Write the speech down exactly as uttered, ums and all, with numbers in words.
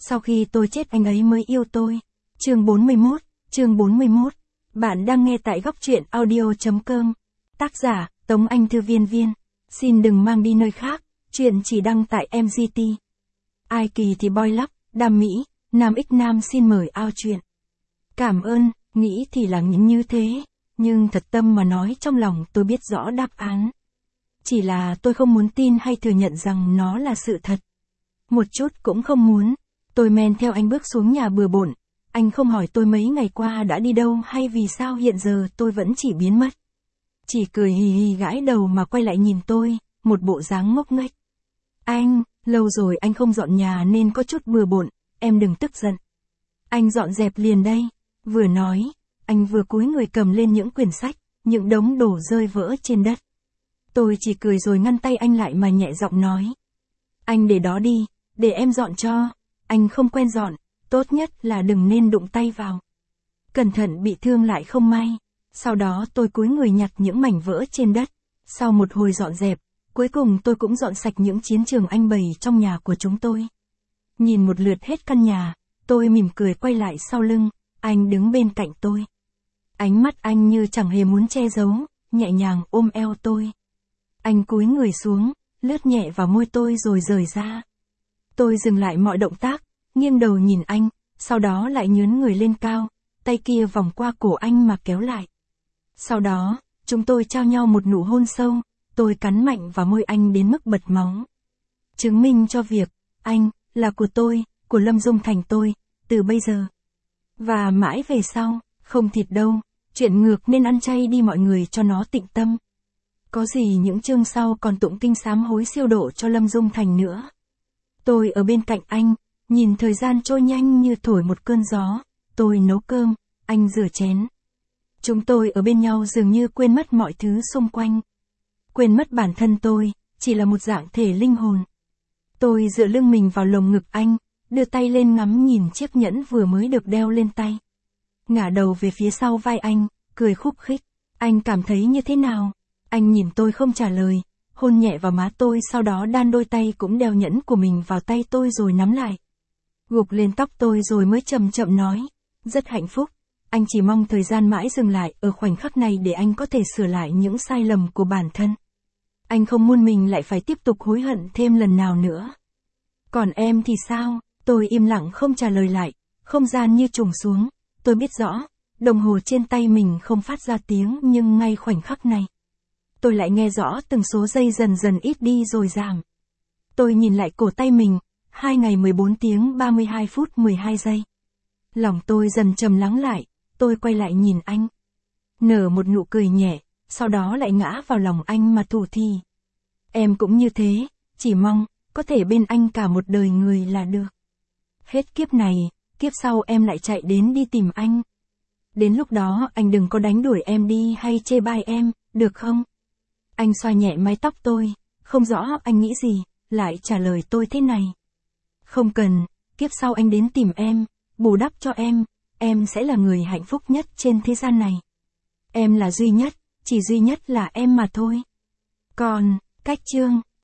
Sau khi tôi chết anh ấy mới yêu tôi. Chương bốn mươi mốt, chương bốn mươi mốt. Bạn đang nghe tại góc truyện audio chấm com. Tác giả, Tống Anh Thư Viên Viên. Xin đừng mang đi nơi khác, chuyện chỉ đăng tại em giê tê. Ai kỳ thì boy lắm, đam mỹ, Nam X Nam xin mời ao chuyện. Cảm ơn, nghĩ thì là những như thế, nhưng thật tâm mà nói trong lòng tôi biết rõ đáp án. Chỉ là tôi không muốn tin hay thừa nhận rằng nó là sự thật. Một chút cũng không muốn. Tôi men theo anh bước xuống nhà bừa bộn. Anh không hỏi tôi mấy ngày qua đã đi đâu hay vì sao hiện giờ tôi vẫn chỉ biến mất. Chỉ cười hì hì gãi đầu mà quay lại nhìn tôi, một bộ dáng ngốc nghếch. Anh, lâu rồi anh không dọn nhà nên có chút bừa bộn, em đừng tức giận. Anh dọn dẹp liền đây. Vừa nói, anh vừa cúi người cầm lên những quyển sách, những đống đổ rơi vỡ trên đất. Tôi chỉ cười rồi ngăn tay anh lại mà nhẹ giọng nói. Anh để đó đi, để em dọn cho. Anh không quen dọn, tốt nhất là đừng nên đụng tay vào. Cẩn thận bị thương lại không may. Sau đó tôi cúi người nhặt những mảnh vỡ trên đất. Sau một hồi dọn dẹp, cuối cùng tôi cũng dọn sạch những chiến trường anh bày trong nhà của chúng tôi. Nhìn một lượt hết căn nhà, tôi mỉm cười quay lại sau lưng, anh đứng bên cạnh tôi. Ánh mắt anh như chẳng hề muốn che giấu, nhẹ nhàng ôm eo tôi. Anh cúi người xuống, lướt nhẹ vào môi tôi rồi rời ra. Tôi dừng lại mọi động tác, nghiêng đầu nhìn anh, sau đó lại nhướn người lên cao, tay kia vòng qua cổ anh mà kéo lại. Sau đó, chúng tôi trao nhau một nụ hôn sâu, tôi cắn mạnh vào môi anh đến mức bật máu. Chứng minh cho việc, anh, là của tôi, của Lâm Dung Thành tôi, từ bây giờ. Và mãi về sau, không thịt đâu, chuyện ngược nên ăn chay đi mọi người cho nó tịnh tâm. Có gì những chương sau còn tụng kinh sám hối siêu độ cho Lâm Dung Thành nữa. Tôi ở bên cạnh anh, nhìn thời gian trôi nhanh như thổi một cơn gió, tôi nấu cơm, anh rửa chén. Chúng tôi ở bên nhau dường như quên mất mọi thứ xung quanh. Quên mất bản thân tôi, chỉ là một dạng thể linh hồn. Tôi dựa lưng mình vào lồng ngực anh, đưa tay lên ngắm nhìn chiếc nhẫn vừa mới được đeo lên tay. Ngả đầu về phía sau vai anh, cười khúc khích. Anh cảm thấy như thế nào? Anh nhìn tôi không trả lời, hôn nhẹ vào má tôi, sau đó đan đôi tay cũng đeo nhẫn của mình vào tay tôi rồi nắm lại. Gục lên tóc tôi rồi mới chậm chậm nói, rất hạnh phúc, anh chỉ mong thời gian mãi dừng lại ở khoảnh khắc này để anh có thể sửa lại những sai lầm của bản thân. Anh không muốn mình lại phải tiếp tục hối hận thêm lần nào nữa. Còn em thì sao? Tôi im lặng không trả lời lại, không gian như trùng xuống, tôi biết rõ, đồng hồ trên tay mình không phát ra tiếng nhưng ngay khoảnh khắc này. Tôi lại nghe rõ từng số giây dần dần ít đi rồi giảm. Tôi nhìn lại cổ tay mình, hai ngày mười bốn tiếng ba mươi hai phút mười hai giây. Lòng tôi dần trầm lắng lại, tôi quay lại nhìn anh. Nở một nụ cười nhẹ, sau đó lại ngã vào lòng anh mà thủ thỉ. Em cũng như thế, chỉ mong, có thể bên anh cả một đời người là được. Hết kiếp này, kiếp sau em lại chạy đến đi tìm anh. Đến lúc đó anh đừng có đánh đuổi em đi hay chê bai em, được không? Anh xoa nhẹ mái tóc tôi, không rõ anh nghĩ gì, lại trả lời tôi thế này. Không cần, kiếp sau anh đến tìm em, bù đắp cho em, em sẽ là người hạnh phúc nhất trên thế gian này. Em là duy nhất, chỉ duy nhất là em mà thôi. Còn, cách chương.